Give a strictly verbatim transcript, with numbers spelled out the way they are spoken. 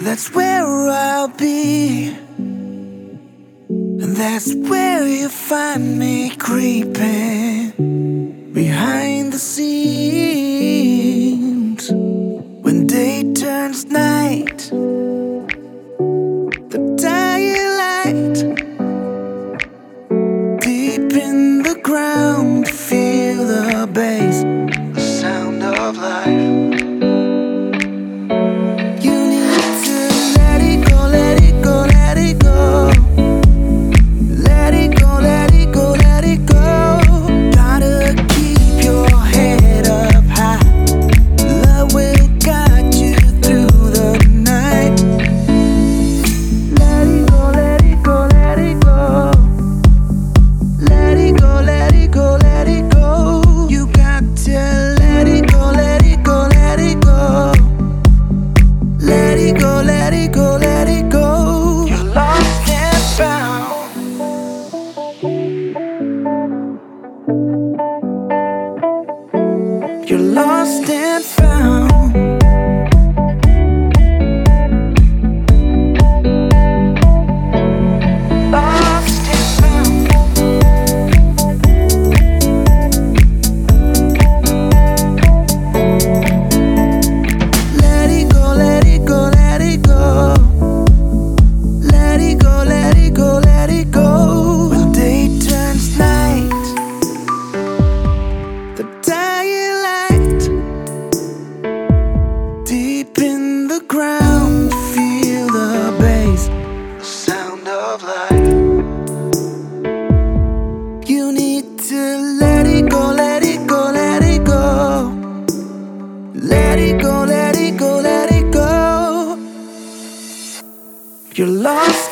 that's where I'll be, and that's where you find me creeping behind the scenes. When day turns night, the dying light, deep in the ground, feel the bass, the sound of life. You're lost and found. Lost and found. Let it go, let it go, let it go. Let it go, let it go, let it go. When day turns night, the dying light, deep in the ground, feel the bass, the sound of life. You need to let it go, let it go, let it go. Let it go, let it go, let it go. You're lost